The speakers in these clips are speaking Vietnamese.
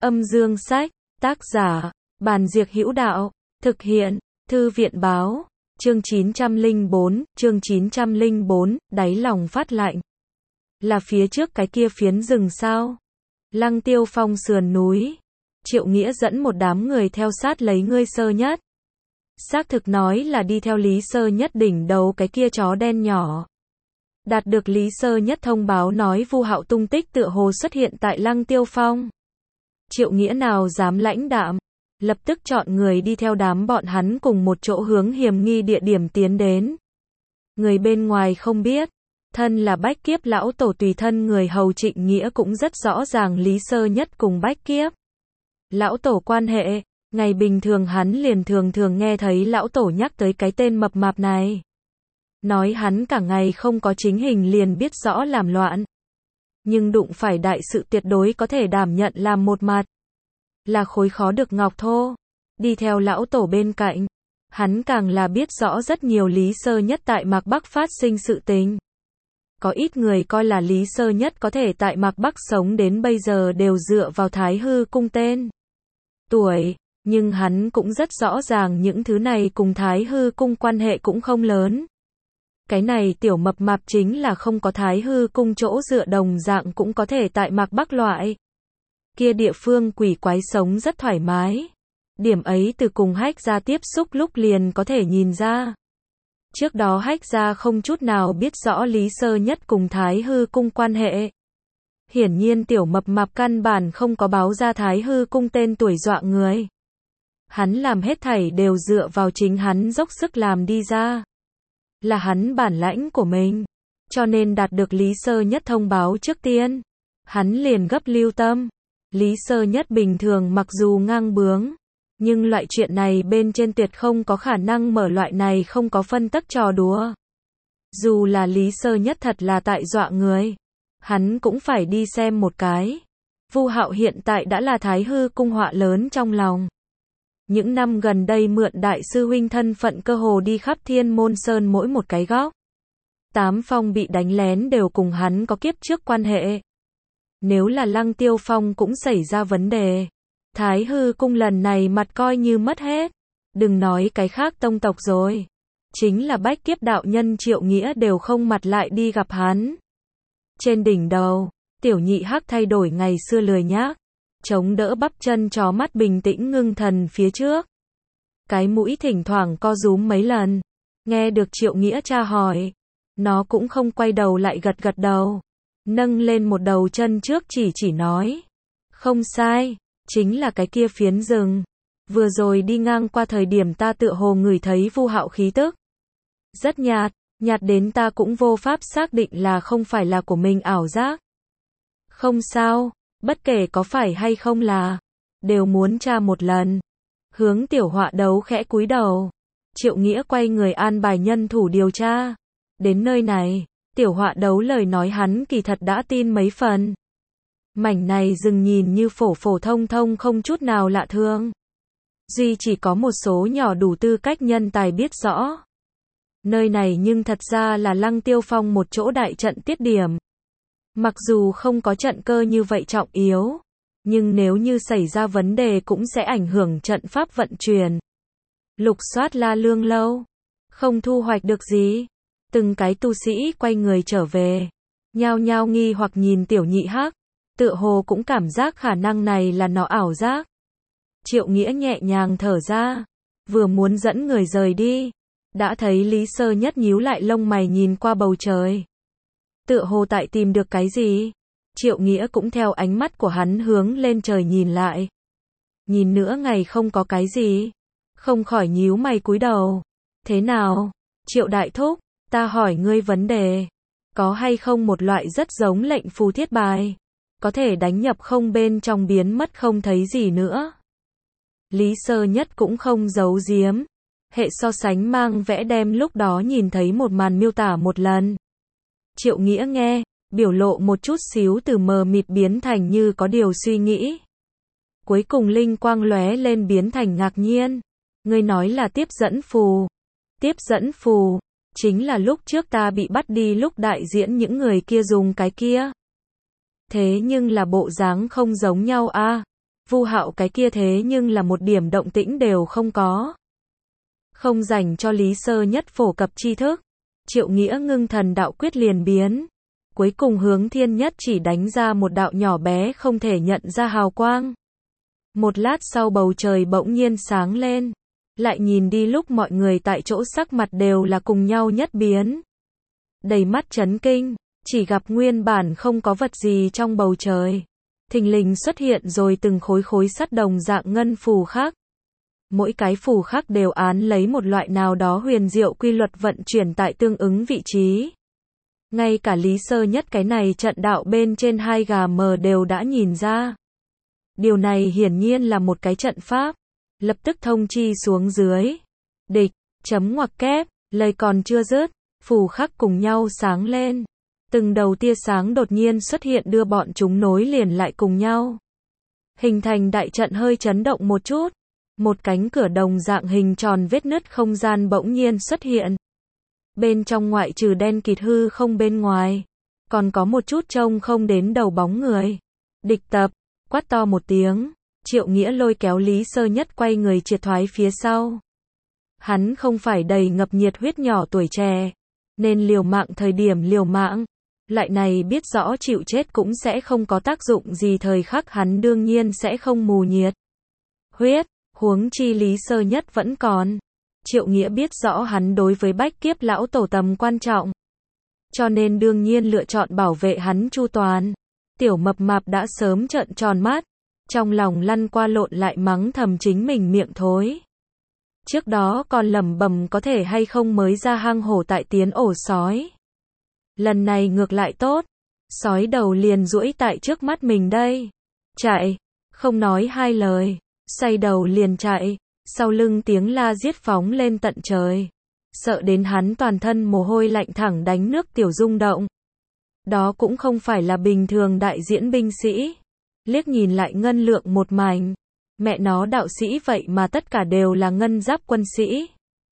Âm dương sách, tác giả, Bàn Diệc Hữu Đạo, thực hiện, Thư viện báo, chương 904, đáy lòng phát lạnh. Là phía trước cái kia phiến rừng sao? Lăng Tiêu Phong sườn núi. Triệu Nghĩa dẫn một đám người theo sát lấy ngươi Sơ Nhất. Xác thực nói là đi theo Lý Sơ Nhất đỉnh đầu cái kia chó đen nhỏ. Đạt được Lý Sơ Nhất thông báo nói Vu Hạo tung tích tựa hồ xuất hiện tại Lăng Tiêu Phong. Triệu Nghĩa nào dám lãnh đạm, lập tức chọn người đi theo đám bọn hắn cùng một chỗ hướng hiểm nghi địa điểm tiến đến. Người bên ngoài không biết, thân là Bách Kiếp lão tổ tùy thân người hầu Trịnh Nghĩa cũng rất rõ ràng Lý Sơ Nhất cùng Bách Kiếp lão tổ quan hệ, ngày bình thường hắn liền thường nghe thấy lão tổ nhắc tới cái tên mập mạp này. Nói hắn cả ngày không có chính hình liền biết rõ làm loạn. Nhưng đụng phải đại sự tuyệt đối có thể đảm nhận làm một mặt. Là khối khó được ngọc thô. Đi theo lão tổ bên cạnh. Hắn càng là biết rõ rất nhiều Lý Sơ Nhất tại Mạc Bắc phát sinh sự tình. Có ít người coi là Lý Sơ Nhất có thể tại Mạc Bắc sống đến bây giờ đều dựa vào Thái Hư cung tên tuổi. Nhưng hắn cũng rất rõ ràng những thứ này cùng Thái Hư cung quan hệ cũng không lớn. Cái này tiểu mập mạp chính là không có Thái Hư cung chỗ dựa đồng dạng cũng có thể tại Mạc Bắc loại. Kia địa phương quỷ quái sống rất thoải mái. Điểm ấy từ cùng Hách Gia tiếp xúc lúc liền có thể nhìn ra. Trước đó Hách Gia không chút nào biết rõ Lý Sơ Nhất cùng Thái Hư cung quan hệ. Hiển nhiên tiểu mập mạp căn bản không có báo ra Thái Hư cung tên tuổi dọa người. Hắn làm hết thảy đều dựa vào chính hắn dốc sức làm đi ra. Là hắn bản lãnh của mình. Cho nên đạt được Lý Sơ Nhất thông báo trước tiên. Hắn liền gấp lưu tâm. Lý Sơ Nhất bình thường mặc dù ngang bướng. Nhưng loại chuyện này bên trên tuyệt không có khả năng mở loại này không có phân tắc trò đùa. Dù là Lý Sơ Nhất thật là tại dọa người. Hắn cũng phải đi xem một cái. Vu Hạo hiện tại đã là Thái Hư cung họa lớn trong lòng. Những năm gần đây mượn đại sư huynh thân phận cơ hồ đi khắp Thiên Môn Sơn mỗi một cái góc. Tám Phong bị đánh lén đều cùng hắn có kiếp trước quan hệ. Nếu là Lăng Tiêu Phong cũng xảy ra vấn đề. Thái Hư cung lần này mặt coi như mất hết. Đừng nói cái khác tông tộc rồi. Chính là Bách Kiếp đạo nhân Triệu Nghĩa đều không mặt lại đi gặp hắn. Trên đỉnh đầu, tiểu nhị Hắc thay đổi ngày xưa lười nhác. Chống đỡ bắp chân chó mắt bình tĩnh ngưng thần phía trước. Cái mũi thỉnh thoảng co rúm mấy lần. Nghe được Triệu Nghĩa tra hỏi. Nó cũng không quay đầu lại gật đầu. Nâng lên một đầu chân trước chỉ nói. Không sai, chính là cái kia phiến rừng. Vừa rồi đi ngang qua thời điểm ta tựa hồ ngửi thấy Vu Hạo khí tức. Rất nhạt, nhạt đến ta cũng vô pháp xác định là không phải là của mình ảo giác. Không sao. Bất kể có phải hay không là, đều muốn tra một lần. Hướng tiểu họa đấu khẽ cúi đầu. Triệu Nghĩa quay người an bài nhân thủ điều tra. Đến nơi này, tiểu họa đấu lời nói hắn kỳ thật đã tin mấy phần. Mảnh này rừng nhìn như phổ thông không chút nào lạ thường. Duy chỉ có một số nhỏ đủ tư cách nhân tài biết rõ. Nơi này nhưng thật ra là Lăng Tiêu Phong một chỗ đại trận tiết điểm. Mặc dù không có trận cơ như vậy trọng yếu, nhưng nếu như xảy ra vấn đề cũng sẽ ảnh hưởng trận pháp vận chuyển. Lục soát La Lương lâu, không thu hoạch được gì. Từng cái tu sĩ quay người trở về, nhao nhao nghi hoặc nhìn tiểu nhị Hắc, tựa hồ cũng cảm giác khả năng này là nó ảo giác. Triệu Nghĩa nhẹ nhàng thở ra, vừa muốn dẫn người rời đi, đã thấy Lý Sơ Nhất nhíu lại lông mày nhìn qua bầu trời. Tựa hồ tại tìm được cái gì? Triệu Nghĩa cũng theo ánh mắt của hắn hướng lên trời nhìn lại. Nhìn nữa ngày không có cái gì. Không khỏi nhíu mày cúi đầu. Thế nào? Triệu đại thúc, ta hỏi ngươi vấn đề. Có hay không một loại rất giống lệnh phù thiết bài? Có thể đánh nhập không bên trong biến mất không thấy gì nữa. Lý Sơ Nhất cũng không giấu giếm. Hệ so sánh mang vẽ đem lúc đó nhìn thấy một màn miêu tả một lần. Triệu Nghĩa nghe, biểu lộ một chút xíu từ mờ mịt biến thành như có điều suy nghĩ. Cuối cùng linh quang lóe lên biến thành ngạc nhiên. Ngươi nói là tiếp dẫn phù. Tiếp dẫn phù, chính là lúc trước ta bị bắt đi lúc đại diễn những người kia dùng cái kia. Thế nhưng là bộ dáng không giống nhau a. Vu Hạo cái kia thế nhưng là một điểm động tĩnh đều không có. Không dành cho Lý Sơ Nhất phổ cập tri thức. Triệu Nghĩa ngưng thần đạo quyết liền biến. Cuối cùng hướng Thiên Nhất chỉ đánh ra một đạo nhỏ bé không thể nhận ra hào quang. Một lát sau bầu trời bỗng nhiên sáng lên. Lại nhìn đi lúc mọi người tại chỗ sắc mặt đều là cùng nhau nhất biến. Đầy mắt chấn kinh, chỉ gặp nguyên bản không có vật gì trong bầu trời. Thình lình xuất hiện rồi từng khối khối sắt đồng dạng ngân phù khác. Mỗi cái phù khác đều án lấy một loại nào đó huyền diệu quy luật vận chuyển tại tương ứng vị trí. Ngay cả Lý Sơ Nhất cái này trận đạo bên trên 2GM đều đã nhìn ra. Điều này hiển nhiên là một cái trận pháp. Lập tức thông chi xuống dưới. Địch, chấm ngoặc kép, lời còn chưa dứt, phù khắc cùng nhau sáng lên. Từng đầu tia sáng đột nhiên xuất hiện đưa bọn chúng nối liền lại cùng nhau. Hình thành đại trận hơi chấn động một chút. Một cánh cửa đồng dạng hình tròn vết nứt không gian bỗng nhiên xuất hiện. Bên trong ngoại trừ đen kịt hư không bên ngoài. Còn có một chút trông không đến đầu bóng người. Địch tập, quát to một tiếng. Triệu Nghĩa lôi kéo Lý Sơ Nhất quay người triệt thoái phía sau. Hắn không phải đầy ngập nhiệt huyết nhỏ tuổi trẻ. Nên liều mạng thời điểm liều mạng. Lại này biết rõ chịu chết cũng sẽ không có tác dụng gì thời khắc hắn đương nhiên sẽ không mù nhiệt. Huyết, huống chi Lý Sơ Nhất vẫn còn. Triệu Nghĩa biết rõ hắn đối với Bách Kiếp lão tổ tầm quan trọng. Cho nên đương nhiên lựa chọn bảo vệ hắn chu toàn. Tiểu mập mạp đã sớm trợn tròn mắt. Trong lòng lăn qua lộn lại mắng thầm chính mình miệng thối. Trước đó còn lẩm bẩm có thể hay không mới ra hang hổ tại tiến ổ sói. Lần này ngược lại tốt. Sói đầu liền duỗi tại trước mắt mình đây. Chạy. Không nói hai lời. Xoay đầu liền chạy. Sau lưng tiếng la giết phóng lên tận trời. Sợ đến hắn toàn thân mồ hôi lạnh thẳng đánh nước tiểu rung động. Đó cũng không phải là bình thường đại diễn binh sĩ. Liếc nhìn lại ngân lượng một mảnh. Mẹ nó đạo sĩ vậy mà tất cả đều là ngân giáp quân sĩ.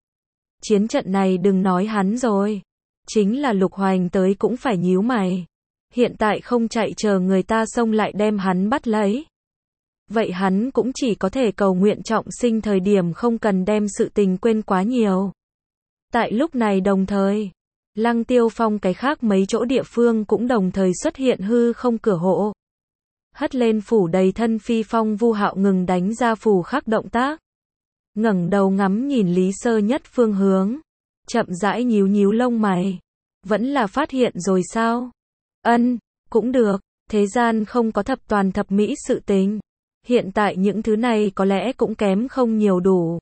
Chiến trận này đừng nói hắn rồi. Chính là Lục Hoành tới cũng phải nhíu mày. Hiện tại không chạy chờ người ta xông lại đem hắn bắt lấy. Vậy hắn cũng chỉ có thể cầu nguyện trọng sinh thời điểm không cần đem sự tình quên quá nhiều. Tại lúc này đồng thời, Lăng Tiêu Phong cái khác mấy chỗ địa phương cũng đồng thời xuất hiện hư không cửa hộ. Hất lên phủ đầy thân phi phong Vu Hạo ngừng đánh ra phù khắc động tác. Ngẩng đầu ngắm nhìn Lý Sơ Nhất phương hướng. Chậm rãi nhíu nhíu lông mày. Vẫn là phát hiện rồi sao? Ân, cũng được. Thế gian không có thập toàn thập mỹ sự tình. Hiện tại những thứ này có lẽ cũng kém không nhiều đủ.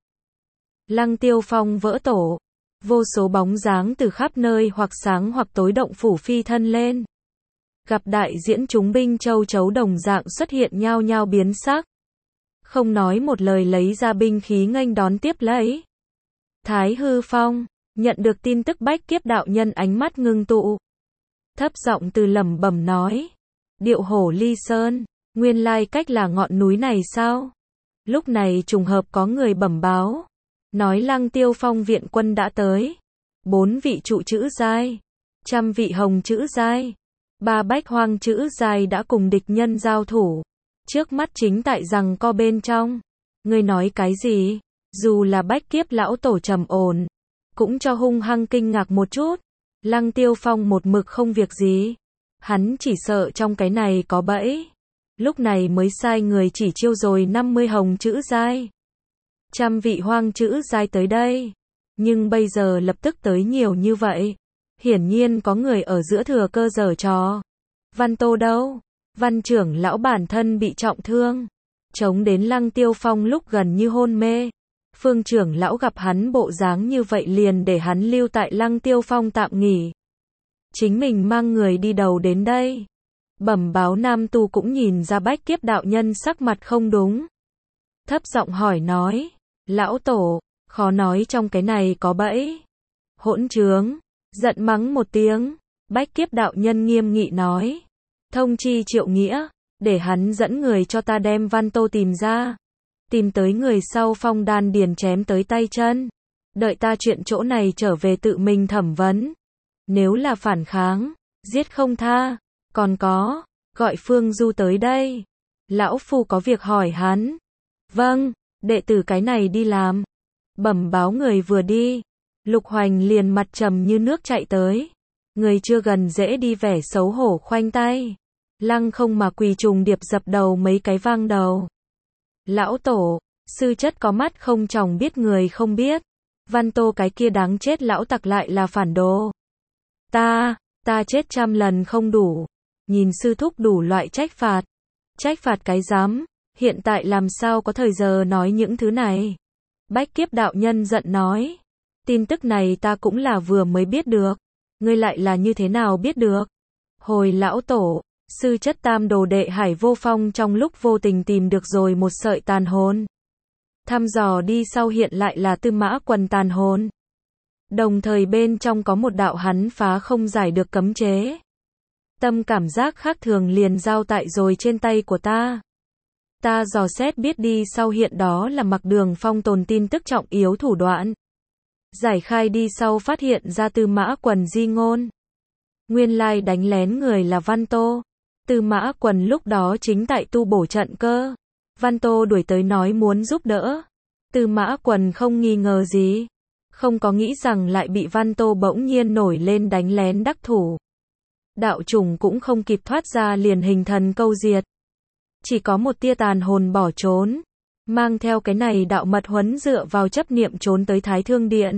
Lăng Tiêu Phong vỡ tổ. Vô số bóng dáng từ khắp nơi hoặc sáng hoặc tối động phủ phi thân lên. Gặp đại diễn chúng binh châu chấu đồng dạng xuất hiện nhao nhao biến sắc. Không nói một lời lấy ra binh khí nghênh đón tiếp lấy. Thái Hư Phong, nhận được tin tức Bách Kiếp đạo nhân ánh mắt ngưng tụ. Thấp giọng từ lẩm bẩm nói. Điệu hổ ly sơn, nguyên lai cách là ngọn núi này sao? Lúc này trùng hợp có người bẩm báo. Nói Lăng Tiêu Phong viện quân đã tới. 4 vị trụ chữ giai. 100 vị hồng chữ giai. 3 bách hoang chữ giai đã cùng địch nhân giao thủ. Trước mắt chính tại rằng co bên trong. Ngươi nói cái gì? Dù là Bách Kiếp lão tổ trầm ổn. Cũng cho hung hăng kinh ngạc một chút. Lăng Tiêu Phong một mực không việc gì. Hắn chỉ sợ trong cái này có bẫy. Lúc này mới sai người chỉ chiêu rồi 50 hồng chữ giai. 100 vị hoang chữ giai tới đây. Nhưng bây giờ lập tức tới nhiều như vậy. Hiển nhiên có người ở giữa thừa cơ giở trò. Văn Tô đâu? Văn trưởng lão bản thân bị trọng thương. Chống đến Lăng Tiêu Phong lúc gần như hôn mê. Phương trưởng lão gặp hắn bộ dáng như vậy liền để hắn lưu tại Lăng Tiêu Phong tạm nghỉ. Chính mình mang người đi đầu đến đây. Bẩm báo Nam Tu cũng nhìn ra Bách Kiếp đạo nhân sắc mặt không đúng. Thấp giọng hỏi nói. Lão tổ, khó nói trong cái này có bẫy. Hỗn trướng, giận mắng một tiếng. Bách Kiếp đạo nhân nghiêm nghị nói. Thông chi Triệu Nghĩa, để hắn dẫn người cho ta đem Văn Tô tìm ra. Tìm tới người sau phong đan điền chém tới tay chân. Đợi ta chuyện chỗ này trở về tự mình thẩm vấn. Nếu là phản kháng, giết không tha. Còn có, gọi Phương Du tới đây. Lão phu có việc hỏi hắn. Vâng, đệ tử cái này đi làm. Bẩm báo người vừa đi. Lục Hoành liền mặt trầm như nước chạy tới. Người chưa gần dễ đi vẻ xấu hổ khoanh tay. Lăng không mà quỳ trùng điệp dập đầu mấy cái vang đầu. Lão tổ, sư chất có mắt không tròng biết người không biết. Văn Tô cái kia đáng chết lão tặc lại là phản đồ. Ta chết 100 lần không đủ. Nhìn sư thúc đủ loại trách phạt. Trách phạt cái dám, hiện tại làm sao có thời giờ nói những thứ này. Bách Kiếp đạo nhân giận nói. Tin tức này ta cũng là vừa mới biết được. Ngươi lại là như thế nào biết được? Hồi lão tổ, sư chất tam đồ đệ Hải Vô Phong trong lúc vô tình tìm được rồi một sợi tàn hồn. Thăm dò đi sau hiện lại là Tư Mã Quần tàn hồn. Đồng thời bên trong có một đạo hắn phá không giải được cấm chế. Tâm cảm giác khác thường liền giao tại rồi trên tay của ta. Ta dò xét biết đi sau hiện đó là Mặc Đường Phong tồn tin tức trọng yếu thủ đoạn. Giải khai đi sau phát hiện ra Tư Mã Quần di ngôn. Nguyên lai đánh lén người là Văn Tô. Tư Mã Quần lúc đó chính tại tu bổ trận cơ. Văn Tô đuổi tới nói muốn giúp đỡ. Tư Mã Quần không nghi ngờ gì. Không có nghĩ rằng lại bị Văn Tô bỗng nhiên nổi lên đánh lén đắc thủ. Đạo chủng cũng không kịp thoát ra liền hình thần câu diệt. Chỉ có một tia tàn hồn bỏ trốn. Mang theo cái này đạo mật huấn dựa vào chấp niệm trốn tới Thái Thương Điện.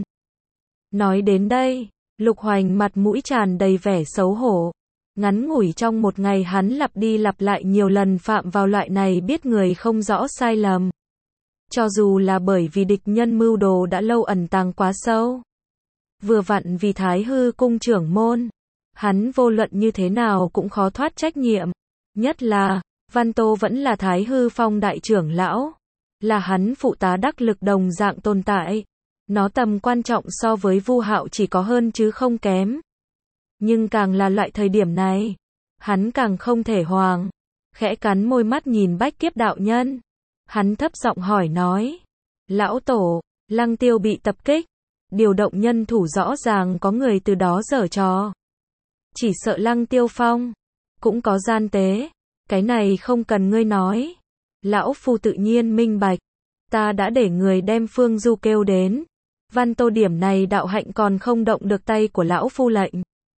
Nói đến đây, Lục Hoành mặt mũi tràn đầy vẻ xấu hổ. Ngắn ngủi trong một ngày hắn lặp đi lặp lại nhiều lần phạm vào loại này biết người không rõ sai lầm. Cho dù là bởi vì địch nhân mưu đồ đã lâu ẩn tàng quá sâu. Vừa vặn vì Thái Hư cung trưởng môn. Hắn vô luận như thế nào cũng khó thoát trách nhiệm. Nhất là, Văn Tô vẫn là Thái Hư Phong đại trưởng lão. Là hắn phụ tá đắc lực đồng dạng tồn tại. Nó tầm quan trọng so với Vu Hạo chỉ có hơn chứ không kém. Nhưng càng là loại thời điểm này, hắn càng không thể hoàng. Khẽ cắn môi mắt nhìn Bách Kiếp đạo nhân. Hắn thấp giọng hỏi nói. Lão tổ, Lăng Tiêu bị tập kích. Điều động nhân thủ rõ ràng có người từ đó giở trò. Chỉ sợ Lăng Tiêu Phong cũng có gian tế. Cái này không cần ngươi nói. Lão phu tự nhiên minh bạch. Ta đã để người đem Phương Du kêu đến. Văn Tô điểm này đạo hạnh còn không động được tay của lão phu lệnh.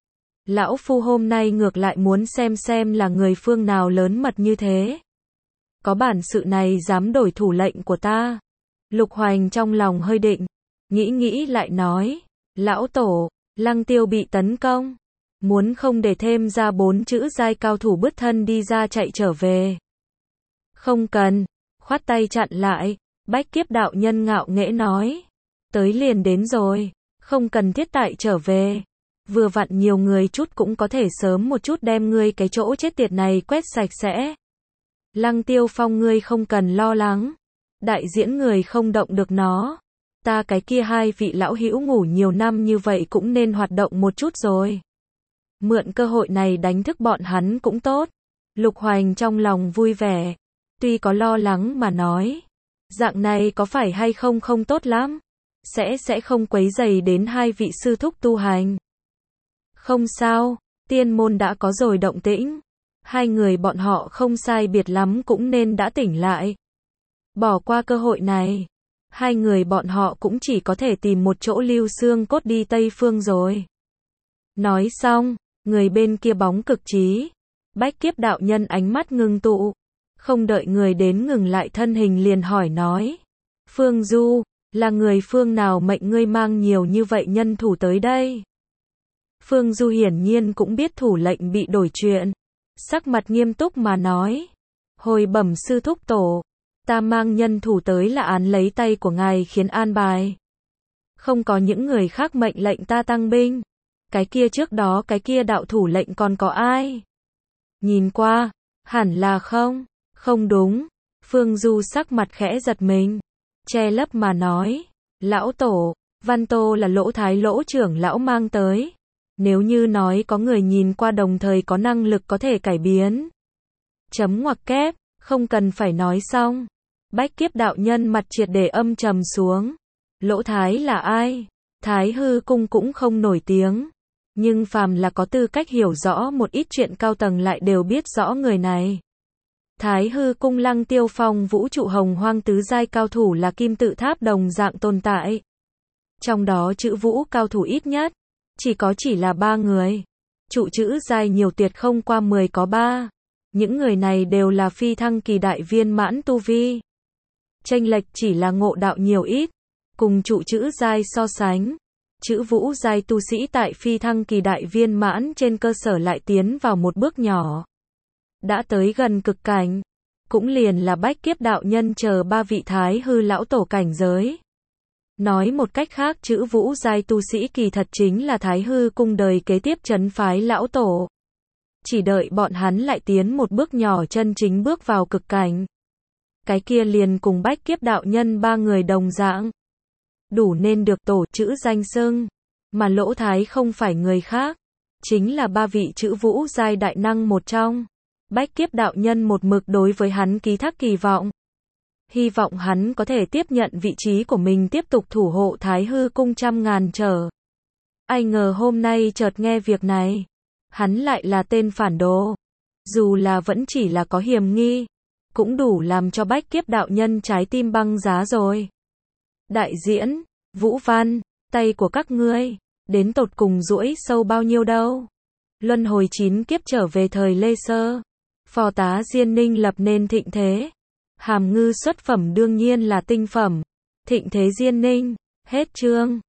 Lão phu hôm nay ngược lại muốn xem là người phương nào lớn mật như thế. Có bản sự này dám đổi thủ lệnh của ta. Lục Hoành trong lòng hơi định. Nghĩ lại nói. Lão tổ, Lăng Tiêu bị tấn công. Muốn không để thêm ra 4 chữ giai cao thủ bứt thân đi ra chạy trở về. Không cần. Khoát tay chặn lại. Bách Kiếp đạo nhân ngạo nghễ nói. Tới liền đến rồi. Không cần thiết tại trở về. Vừa vặn nhiều người chút cũng có thể sớm một chút đem ngươi cái chỗ chết tiệt này quét sạch sẽ. Lăng Tiêu Phong ngươi không cần lo lắng. Đại diễn người không động được nó. Ta cái kia hai vị lão hữu ngủ nhiều năm như vậy cũng nên hoạt động một chút rồi. Mượn cơ hội này đánh thức bọn hắn cũng tốt. Lục Hoành trong lòng vui vẻ. Tuy có lo lắng mà nói. Dạng này có phải hay không không tốt lắm. Sẽ không quấy rầy đến hai vị sư thúc tu hành. Không sao, tiên môn đã có rồi động tĩnh. Hai người bọn họ không sai biệt lắm cũng nên đã tỉnh lại. Bỏ qua cơ hội này. Hai người bọn họ cũng chỉ có thể tìm một chỗ lưu xương cốt đi Tây Phương rồi. Nói xong, người bên kia bóng cực trí. Bách Kiếp đạo nhân ánh mắt ngưng tụ. Không đợi người đến ngừng lại thân hình liền hỏi nói. Phương Du, là người phương nào mệnh ngươi mang nhiều như vậy nhân thủ tới đây? Phương Du hiển nhiên cũng biết thủ lệnh bị đổi chuyện. Sắc mặt nghiêm túc mà nói. Hồi bẩm sư thúc tổ. Ta mang nhân thủ tới là án lấy tay của ngài khiến an bài. Không có những người khác mệnh lệnh ta tăng binh. Cái kia trước đó cái kia đạo thủ lệnh còn có ai? Nhìn qua, hẳn là không đúng. Phương Du sắc mặt khẽ giật mình. Che lấp mà nói. Lão tổ, Văn Tô là Lỗ Thái Lỗ trưởng lão mang tới. Nếu như nói có người nhìn qua đồng thời có năng lực có thể cải biến. Chấm ngoặc kép, không cần phải nói xong. Bách Kiếp đạo nhân mặt triệt để âm trầm xuống. Lỗ Thái là ai? Thái Hư cung cũng không nổi tiếng. Nhưng phàm là có tư cách hiểu rõ một ít chuyện cao tầng lại đều biết rõ người này. Thái hư cung Lăng Tiêu Phong vũ trụ hồng hoang tứ giai cao thủ là kim tự tháp đồng dạng tồn tại. Trong đó chữ vũ cao thủ ít nhất, chỉ là 3 người. Trụ chữ giai nhiều tuyệt không qua 10 có 3. Những người này đều là phi thăng kỳ đại viên mãn tu vi. Chênh lệch chỉ là ngộ đạo nhiều ít. Cùng trụ chữ giai so sánh, chữ vũ giai tu sĩ tại phi thăng kỳ đại viên mãn trên cơ sở lại tiến vào một bước nhỏ. Đã tới gần cực cảnh, cũng liền là bách kiếp đạo nhân chờ 3 vị thái hư lão tổ cảnh giới. Nói một cách khác chữ vũ giai tu sĩ kỳ thật chính là thái hư cung đời kế tiếp trấn phái lão tổ. Chỉ đợi bọn hắn lại tiến một bước nhỏ chân chính bước vào cực cảnh. Cái kia liền cùng bách kiếp đạo nhân 3 người đồng dạng. Đủ nên được tổ chữ danh xưng. Mà Lỗ Thái không phải người khác. Chính là 3 vị chữ vũ giai đại năng một trong. Bách kiếp đạo nhân một mực đối với hắn ký thác kỳ vọng. Hy vọng hắn có thể tiếp nhận vị trí của mình tiếp tục thủ hộ Thái hư cung trăm ngàn trở. Ai ngờ hôm nay chợt nghe việc này. Hắn lại là tên phản đồ. Dù là vẫn chỉ là có hiềm nghi. Cũng đủ làm cho bách kiếp đạo nhân trái tim băng giá rồi. Đại diễn, Vũ Văn, tay của các ngươi, đến tột cùng duỗi sâu bao nhiêu đâu. Luân hồi 9 kiếp trở về thời Lê Sơ. Phò tá Diên Ninh lập nên thịnh thế. Hàm ngư xuất phẩm đương nhiên là tinh phẩm. Thịnh thế Diên Ninh, hết chương.